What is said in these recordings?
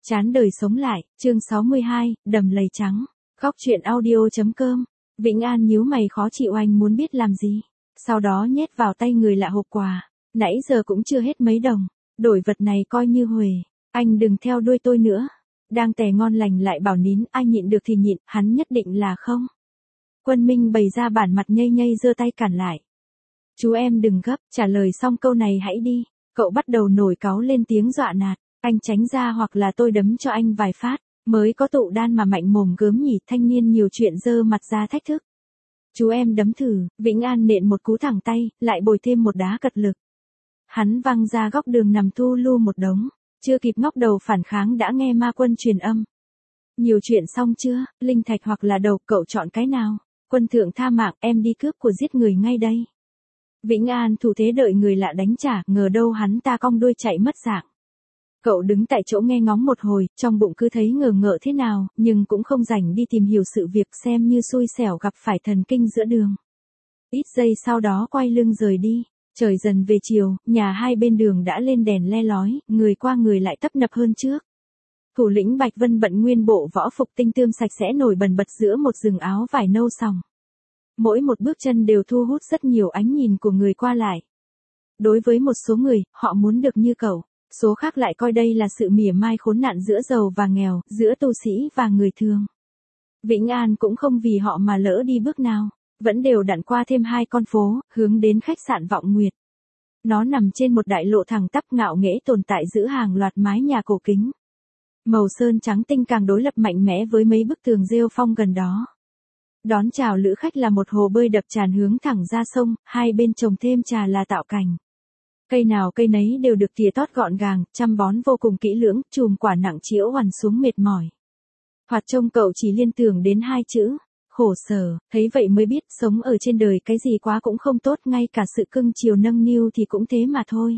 Chán đời sống lại, chương 62, đầm lầy trắng. Góc truyện audio.com. Vĩnh An nhíu mày khó chịu, anh muốn biết làm gì. Sau đó nhét vào tay người lạ hộp quà. Nãy giờ cũng chưa hết mấy đồng. Đổi vật này coi như huề. Anh đừng theo đuôi tôi nữa. Đang tè ngon lành lại bảo nín, ai nhịn được thì nhịn, hắn nhất định là không. Quân Minh bày ra bản mặt nhây nhây giơ tay cản lại. Chú em đừng gấp, trả lời xong câu này hãy đi. Cậu bắt đầu nổi cáu lên tiếng dọa nạt. Anh tránh ra hoặc là tôi đấm cho anh vài phát. Mới có tụ đan mà mạnh mồm gớm nhỉ, thanh niên nhiều chuyện giơ mặt ra thách thức. Chú em đấm thử, Vĩnh An nện một cú thẳng tay, lại bồi thêm một đá cật lực. Hắn văng ra góc đường nằm thu lu một đống, chưa kịp ngóc đầu phản kháng đã nghe ma quân truyền âm. Nhiều chuyện xong chưa, linh thạch hoặc là đầu, cậu chọn cái nào? Quân thượng tha mạng, em đi cướp của giết người ngay đây. Vĩnh An thủ thế đợi người lạ đánh trả, ngờ đâu hắn ta cong đuôi chạy mất dạng. Cậu đứng tại chỗ nghe ngóng một hồi, trong bụng cứ thấy ngờ ngợ thế nào, nhưng cũng không rảnh đi tìm hiểu sự việc, xem như xui xẻo gặp phải thần kinh giữa đường. Ít giây sau đó quay lưng rời đi. Trời dần về chiều, nhà hai bên đường đã lên đèn le lói, người qua người lại tấp nập hơn trước. Thủ lĩnh Bạch Vân bận nguyên bộ võ phục tinh tươm sạch sẽ nổi bần bật giữa một rừng áo vải nâu sòng. Mỗi một bước chân đều thu hút rất nhiều ánh nhìn của người qua lại. Đối với một số người, họ muốn được như cậu. Số khác lại coi đây là sự mỉa mai khốn nạn giữa giàu và nghèo, giữa tu sĩ và người thường. Vĩnh An cũng không vì họ mà lỡ đi bước nào, vẫn đều đặn qua thêm hai con phố, hướng đến khách sạn Vọng Nguyệt. Nó nằm trên một đại lộ thẳng tắp ngạo nghễ tồn tại giữa hàng loạt mái nhà cổ kính. Màu sơn trắng tinh càng đối lập mạnh mẽ với mấy bức tường rêu phong gần đó. Đón chào lữ khách là một hồ bơi đập tràn hướng thẳng ra sông, hai bên trồng thêm trà là tạo cảnh. Cây nào cây nấy đều được tỉa tót gọn gàng, chăm bón vô cùng kỹ lưỡng, chùm quả nặng trĩu oằn xuống mệt mỏi. Hoặc trông cậu chỉ liên tưởng đến hai chữ, khổ sở, thấy vậy mới biết sống ở trên đời cái gì quá cũng không tốt, ngay cả sự cưng chiều nâng niu thì cũng thế mà thôi.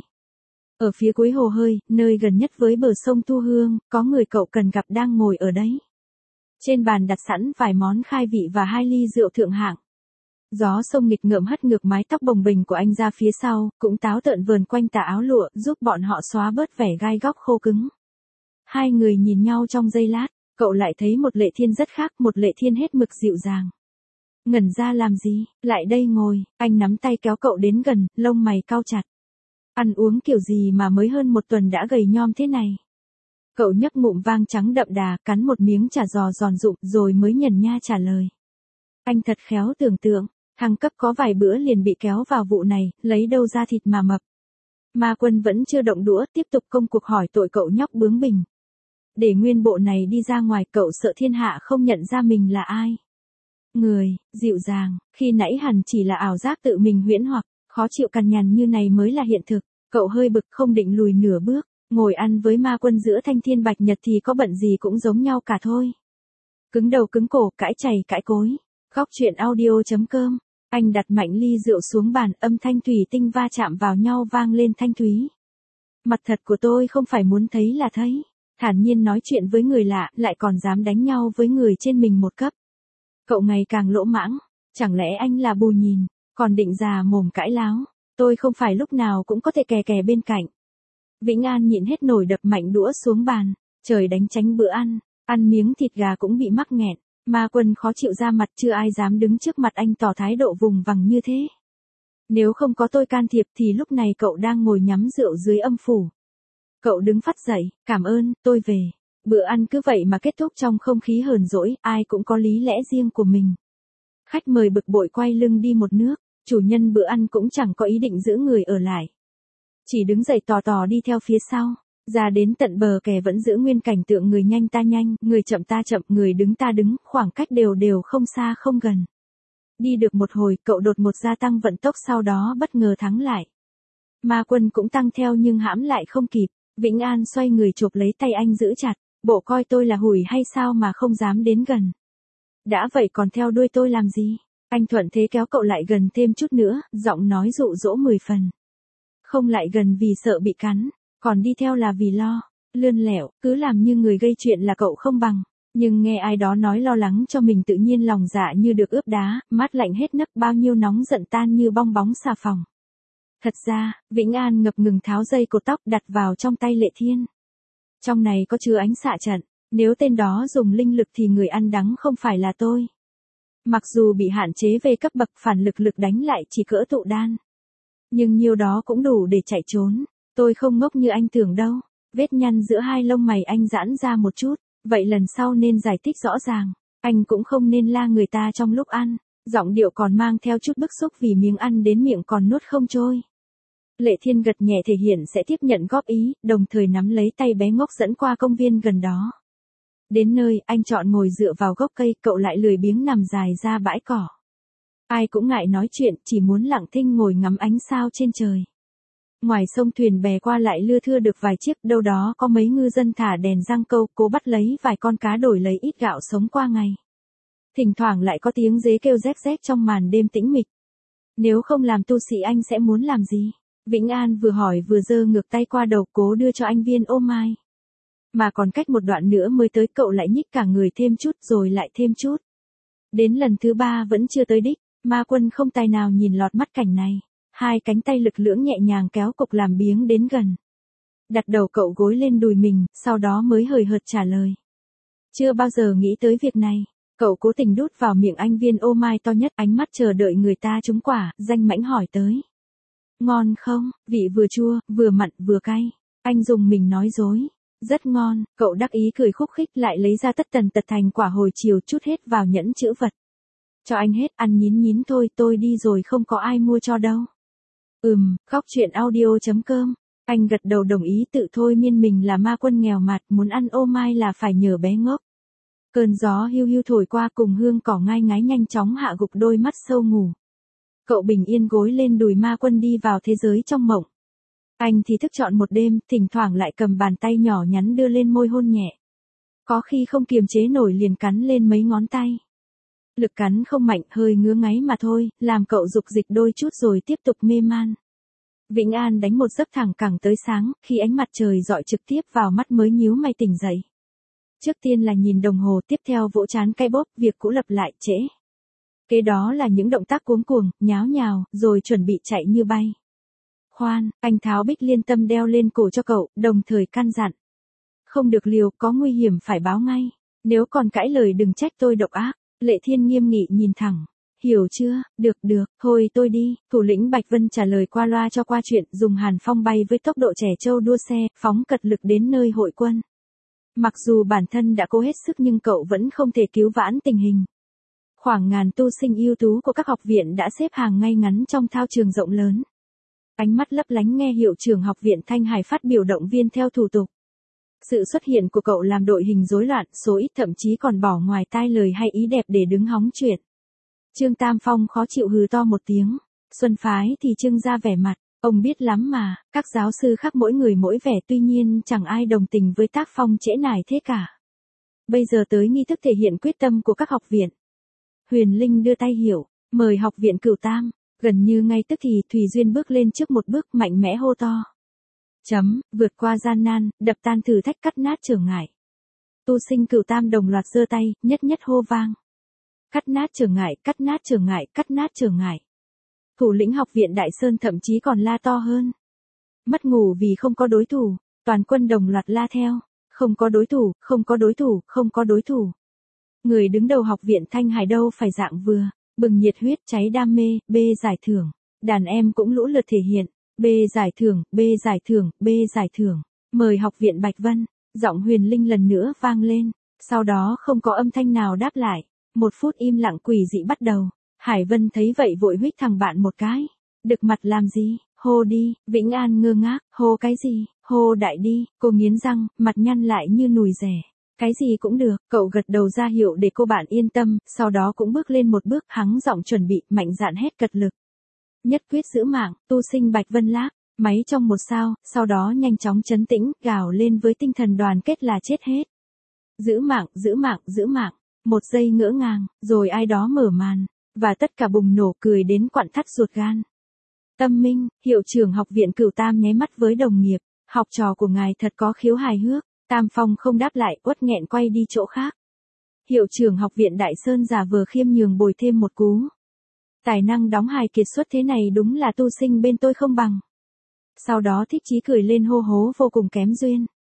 Ở phía cuối hồ hơi, nơi gần nhất với bờ sông Thu Hương, có người cậu cần gặp đang ngồi ở đấy. Trên bàn đặt sẵn vài món khai vị và 2 ly rượu thượng hạng. Gió sông nghịch ngợm hất ngược mái tóc bồng bềnh của anh ra phía sau, cũng táo tợn vờn quanh tà áo lụa, giúp bọn họ xóa bớt vẻ gai góc khô cứng. Hai người nhìn nhau trong giây lát, cậu lại thấy một Lệ Thiên rất khác, một Lệ Thiên hết mực dịu dàng. Ngẩn ra làm gì, lại đây ngồi, anh nắm tay kéo cậu đến gần, lông mày cau chặt. Ăn uống kiểu gì mà mới hơn một tuần đã gầy nhom thế này? Cậu nhấp ngụm vang trắng đậm đà, cắn một miếng chả giò giòn rụm rồi mới nhẩn nha trả lời. Anh thật khéo tưởng tượng. Thăng cấp có vài bữa liền bị kéo vào vụ này, lấy đâu ra thịt mà mập. Ma Quân vẫn chưa động đũa, tiếp tục công cuộc hỏi tội cậu nhóc bướng bỉnh. Để nguyên bộ này đi ra ngoài, cậu sợ thiên hạ không nhận ra mình là ai. Người, dịu dàng, khi nãy hẳn chỉ là ảo giác tự mình huyễn hoặc, khó chịu cằn nhằn như này mới là hiện thực. Cậu hơi bực không định lùi nửa bước, ngồi ăn với Ma Quân giữa thanh thiên bạch nhật thì có bận gì cũng giống nhau cả thôi. Cứng đầu cứng cổ, cãi chày cãi cối. Góc truyện audio.com. Anh đặt mạnh ly rượu xuống bàn, âm thanh thủy tinh va chạm vào nhau vang lên thanh thúy. Mặt thật của tôi không phải muốn thấy là thấy. Thản nhiên nói chuyện với người lạ, lại còn dám đánh nhau với người trên mình một cấp. Cậu ngày càng lỗ mãng. Chẳng lẽ anh là bù nhìn, còn định già mồm cãi láo. Tôi không phải lúc nào cũng có thể kè kè bên cạnh. Vĩnh An nhịn hết nổi đập mạnh đũa xuống bàn. Trời đánh tránh bữa ăn miếng thịt gà cũng bị mắc nghẹn. Ma Quân khó chịu ra mặt, chưa ai dám đứng trước mặt anh tỏ thái độ vùng vằng như thế. Nếu không có tôi can thiệp thì lúc này cậu đang ngồi nhắm rượu dưới âm phủ. Cậu đứng phắt dậy, cảm ơn, tôi về. Bữa ăn cứ vậy mà kết thúc trong không khí hờn dỗi, ai cũng có lý lẽ riêng của mình. Khách mời bực bội quay lưng đi một nước, chủ nhân bữa ăn cũng chẳng có ý định giữ người ở lại. Chỉ đứng dậy tò tò đi theo phía sau. Ra đến tận bờ kè vẫn giữ nguyên cảnh tượng người nhanh ta nhanh, người chậm ta chậm, người đứng ta đứng, khoảng cách đều không xa không gần. Đi được một hồi, cậu đột ngột gia tăng vận tốc, sau đó bất ngờ thắng lại. Ma Quân cũng tăng theo nhưng hãm lại không kịp. Vĩnh An xoay người chộp lấy tay anh giữ chặt. Bộ coi tôi là hủi hay sao mà không dám đến gần. Đã vậy còn theo đuôi tôi làm gì? Anh thuận thế kéo cậu lại gần thêm chút nữa, giọng nói dụ dỗ 10 phần. Không lại gần vì sợ bị cắn. Còn đi theo là vì lo, lươn lẹo, cứ làm như người gây chuyện là cậu không bằng. Nhưng nghe ai đó nói lo lắng cho mình tự nhiên lòng dạ như được ướp đá, mát lạnh hết nấc, bao nhiêu nóng giận tan như bong bóng xà phòng. Thật ra, Vĩnh An ngập ngừng tháo dây cột tóc đặt vào trong tay Lệ Thiên. Trong này có chứa ánh xạ trận, nếu tên đó dùng linh lực thì người ăn đắng không phải là tôi. Mặc dù bị hạn chế về cấp bậc phản lực lực đánh lại chỉ cỡ tụ đan. Nhưng nhiêu đó cũng đủ để chạy trốn. Tôi không ngốc như anh tưởng đâu. Vết nhăn giữa hai lông mày anh giãn ra một chút. Vậy lần sau nên giải thích rõ ràng. Anh cũng không nên la người ta trong lúc ăn. Giọng điệu còn mang theo chút bức xúc vì miếng ăn đến miệng còn nuốt không trôi. Lệ Thiên gật nhẹ thể hiện sẽ tiếp nhận góp ý, đồng thời nắm lấy tay bé ngốc dẫn qua công viên gần đó. Đến nơi, anh chọn ngồi dựa vào gốc cây, cậu lại lười biếng nằm dài ra bãi cỏ. Ai cũng ngại nói chuyện, chỉ muốn lặng thinh ngồi ngắm ánh sao trên trời. Ngoài sông thuyền bè qua lại lưa thưa được vài chiếc, đâu đó có mấy ngư dân thả đèn giăng câu, cố bắt lấy vài con cá đổi lấy ít gạo sống qua ngày. Thỉnh thoảng lại có tiếng dế kêu rét rét trong màn đêm tĩnh mịch. Nếu không làm tu sĩ anh sẽ muốn làm gì? Vĩnh An vừa hỏi vừa giơ ngược tay qua đầu cố đưa cho anh viên ô mai. Mà còn cách một đoạn nữa mới tới, cậu lại nhích cả người thêm chút rồi lại thêm chút. Đến lần thứ 3 vẫn chưa tới đích, Ma Quân không tài nào nhìn lọt mắt cảnh này. Hai cánh tay lực lưỡng nhẹ nhàng kéo cục làm biếng đến gần. Đặt đầu cậu gối lên đùi mình, sau đó mới hời hợt trả lời. Chưa bao giờ nghĩ tới việc này. Cậu cố tình đút vào miệng anh viên ô mai to nhất, ánh mắt chờ đợi người ta trúng quả, danh mãnh hỏi tới. Ngon không? Vị vừa chua, vừa mặn, vừa cay. Anh dùng mình nói dối. Rất ngon, cậu đắc ý cười khúc khích lại lấy ra tất tần tật thành quả hồi chiều chút hết vào nhẫn chữ vật. Cho anh hết, ăn nhín nhín thôi, tôi đi rồi không có ai mua cho đâu. Khóc chuyện audio.com. Anh gật đầu đồng ý, tự thôi miên mình là Ma Quân nghèo mạt, muốn ăn ô mai là phải nhờ bé ngốc. Cơn gió hiu hiu thổi qua cùng hương cỏ ngai ngái nhanh chóng hạ gục đôi mắt sâu ngủ. Cậu bình yên gối lên đùi Ma Quân đi vào thế giới trong mộng. Anh thì thức trọn một đêm, thỉnh thoảng lại cầm bàn tay nhỏ nhắn đưa lên môi hôn nhẹ. Có khi không kiềm chế nổi liền cắn lên mấy ngón tay. Lực cắn không mạnh, hơi ngứa ngáy mà thôi, làm cậu dục dịch đôi chút rồi tiếp tục mê man. Vĩnh An đánh một giấc thẳng cẳng tới sáng, khi ánh mặt trời rọi trực tiếp vào mắt mới nhíu mày tỉnh dậy. Trước tiên là nhìn đồng hồ, tiếp theo vỗ trán cay bóp, việc cũ lặp lại, trễ. Kế đó là những động tác cuống cuồng, nháo nhào, rồi chuẩn bị chạy như bay. Khoan, anh tháo bích liên tâm đeo lên cổ cho cậu, đồng thời căn dặn. Không được liều, có nguy hiểm phải báo ngay. Nếu còn cãi lời đừng trách tôi độc ác. Lệ Thiên nghiêm nghị nhìn thẳng. Hiểu chưa, được, thôi tôi đi. Thủ lĩnh Bạch Vân trả lời qua loa cho qua chuyện, dùng Hàn Phong bay với tốc độ trẻ trâu đua xe, phóng cật lực đến nơi hội quân. Mặc dù bản thân đã cố hết sức nhưng cậu vẫn không thể cứu vãn tình hình. Khoảng ngàn tu sinh ưu tú của các học viện đã xếp hàng ngay ngắn trong thao trường rộng lớn. Ánh mắt lấp lánh nghe hiệu trưởng học viện Thanh Hải phát biểu động viên theo thủ tục. Sự xuất hiện của cậu làm đội hình rối loạn, số ít thậm chí còn bỏ ngoài tai lời hay ý đẹp để đứng hóng chuyện. Trương Tam Phong khó chịu hừ to một tiếng. Xuân Phái thì trưng ra vẻ mặt, ông biết lắm mà, các giáo sư khác mỗi người mỗi vẻ, tuy nhiên chẳng ai đồng tình với tác phong trễ nải thế cả. Bây giờ tới nghi thức thể hiện quyết tâm của các học viện. Huyền Linh đưa tay hiệu, mời học viện Cửu Tam. Gần như ngay tức thì Thùy Duyên bước lên trước một bước, mạnh mẽ hô to. Vượt qua gian nan, đập tan thử thách, cắt nát trở ngại. Tu sinh Cửu Tam đồng loạt giơ tay, nhất nhất hô vang. Cắt nát trở ngại, cắt nát trở ngại, cắt nát trở ngại. Thủ lĩnh học viện Đại Sơn thậm chí còn la to hơn. Mất ngủ vì không có đối thủ, toàn quân đồng loạt la theo. Không có đối thủ, không có đối thủ, không có đối thủ. Người đứng đầu học viện Thanh Hải đâu phải dạng vừa. Bừng nhiệt huyết, cháy đam mê, B giải thưởng. Đàn em cũng lũ lượt thể hiện. B giải thưởng, B giải thưởng, B giải thưởng. Mời học viện Bạch Vân. Giọng Huyền Linh lần nữa vang lên. Sau đó không có âm thanh nào đáp lại. Một phút im lặng quỷ dị bắt đầu. Hải Vân thấy vậy vội huých thằng bạn một cái. Đực mặt làm gì, hô đi. Vĩnh An ngơ ngác, hô cái gì, hô đại đi. Cô nghiến răng, mặt nhăn lại như nùi rẻ. Cái gì cũng được, cậu gật đầu ra hiệu để cô bạn yên tâm, sau đó cũng bước lên một bước, hắng giọng chuẩn bị, mạnh dạn hét cật lực. Nhất quyết giữ mạng, tu sinh Bạch Vân Lác, máy trong một sao, sau đó nhanh chóng trấn tĩnh, gào lên với tinh thần đoàn kết là chết hết. Giữ mạng, giữ mạng, giữ mạng. Một giây ngỡ ngàng, rồi ai đó mở màn, và tất cả bùng nổ cười đến quặn thắt ruột gan. Tâm Minh, hiệu trưởng học viện Cửu Tam nháy mắt với đồng nghiệp, học trò của ngài thật có khiếu hài hước. Tam Phong không đáp lại, uất nghẹn quay đi chỗ khác. Hiệu trưởng học viện Đại Sơn giả vờ khiêm nhường bồi thêm một cú. Tài năng đóng hài kiệt xuất thế này đúng là tu sinh bên tôi không bằng. Sau đó thích chí cười lên hô hố vô cùng kém duyên.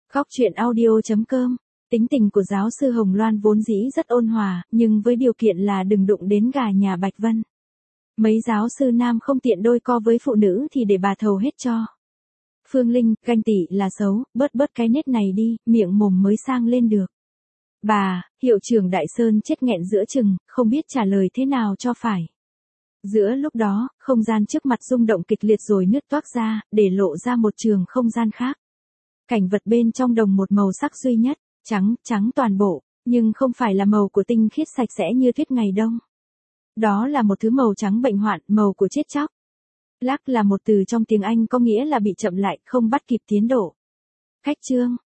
Khóc chuyện audio.com. Tính tình của giáo sư Hồng Loan vốn dĩ rất ôn hòa, nhưng với điều kiện là đừng đụng đến gà nhà Bạch Vân. Mấy giáo sư nam không tiện đôi co với phụ nữ thì để bà thầu hết cho. Phương Linh, ganh tị là xấu, bớt cái nết này đi, miệng mồm mới sang lên được. Bà, hiệu trưởng Đại Sơn chết nghẹn giữa chừng, không biết trả lời thế nào cho phải. Giữa lúc đó, không gian trước mặt rung động kịch liệt rồi nứt toác ra, để lộ ra một trường không gian khác. Cảnh vật bên trong đồng một màu sắc duy nhất, trắng toàn bộ, nhưng không phải là màu của tinh khiết sạch sẽ như tuyết ngày đông. Đó là một thứ màu trắng bệnh hoạn, màu của chết chóc. Lag là một từ trong tiếng Anh có nghĩa là bị chậm lại, không bắt kịp tiến độ. Cách chương